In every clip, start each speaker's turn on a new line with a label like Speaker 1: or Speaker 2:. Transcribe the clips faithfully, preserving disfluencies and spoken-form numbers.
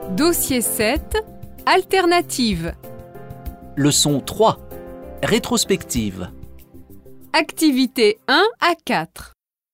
Speaker 1: Dossier sept, Alternative.
Speaker 2: Leçon trois. Rétrospective.
Speaker 1: Activité un à quatre.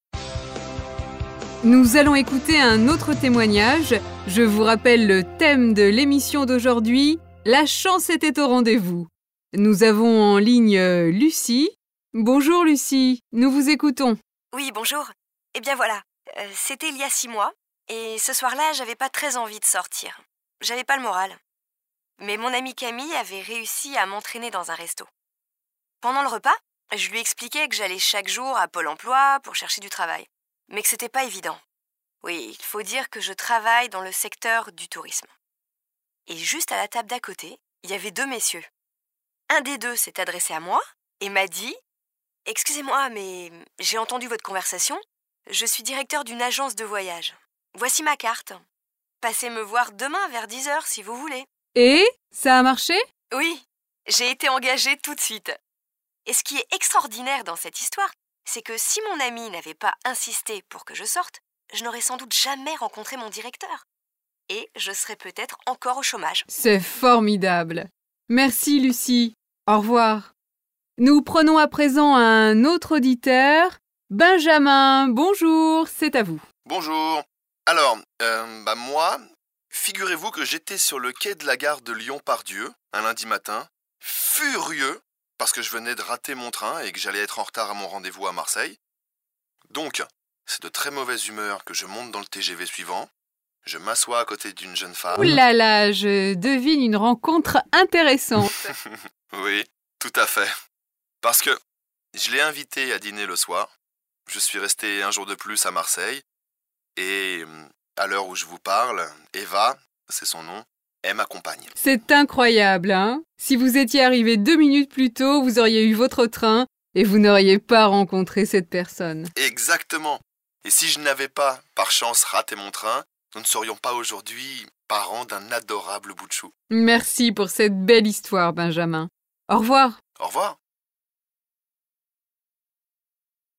Speaker 1: Nous allons écouter un autre témoignage. Je vous rappelle le thème de l'émission d'aujourd'hui. La chance était au rendez-vous. Nous avons en ligne euh, Lucie. Bonjour Lucie, nous vous écoutons.
Speaker 3: Oui, bonjour. Eh bien voilà, euh, c'était il y a six mois, et ce soir-là, j'avais pas très envie de sortir. J'avais pas le moral. Mais mon amie Camille avait réussi à m'entraîner dans un resto. Pendant le repas, je lui expliquais que j'allais chaque jour à Pôle emploi pour chercher du travail, mais que c'était pas évident. Oui, il faut dire que je travaille dans le secteur du tourisme. Et juste à la table d'à côté, il y avait deux messieurs. Un des deux s'est adressé à moi et m'a dit « Excusez-moi, mais j'ai entendu votre conversation. Je suis directeur d'une agence de voyage. Voici ma carte. Passez me voir demain vers dix heures si vous voulez. »
Speaker 1: Et ça a marché ?
Speaker 3: Oui, j'ai été engagée tout de suite. Et ce qui est extraordinaire dans cette histoire, c'est que si mon ami n'avait pas insisté pour que je sorte, je n'aurais sans doute jamais rencontré mon directeur. Et je serais peut-être encore au chômage.
Speaker 1: C'est formidable. Merci Lucie. Au revoir. Nous prenons à présent un autre auditeur. Benjamin, bonjour, c'est à vous.
Speaker 4: Bonjour. Alors, euh, bah moi, figurez-vous que j'étais sur le quai de la gare de Lyon-Part-Dieu, un lundi matin, furieux, parce que je venais de rater mon train et que j'allais être en retard à mon rendez-vous à Marseille. Donc, c'est de très mauvaise humeur que je monte dans le T G V suivant. Je m'assois à côté d'une jeune femme.
Speaker 1: Ouh là là, je devine une rencontre intéressante.
Speaker 4: Oui, tout à fait. Parce que je l'ai invitée à dîner le soir. Je suis resté un jour de plus à Marseille. Et à l'heure où je vous parle, Eva, c'est son nom, elle m'accompagne.
Speaker 1: C'est incroyable, hein ? Si vous étiez arrivé deux minutes plus tôt, vous auriez eu votre train et vous n'auriez pas rencontré cette personne.
Speaker 4: Exactement. Et si je n'avais pas, par chance, raté mon train, nous ne serions pas aujourd'hui parents d'un adorable bout de chou.
Speaker 1: Merci pour cette belle histoire, Benjamin. Au revoir.
Speaker 4: Au revoir.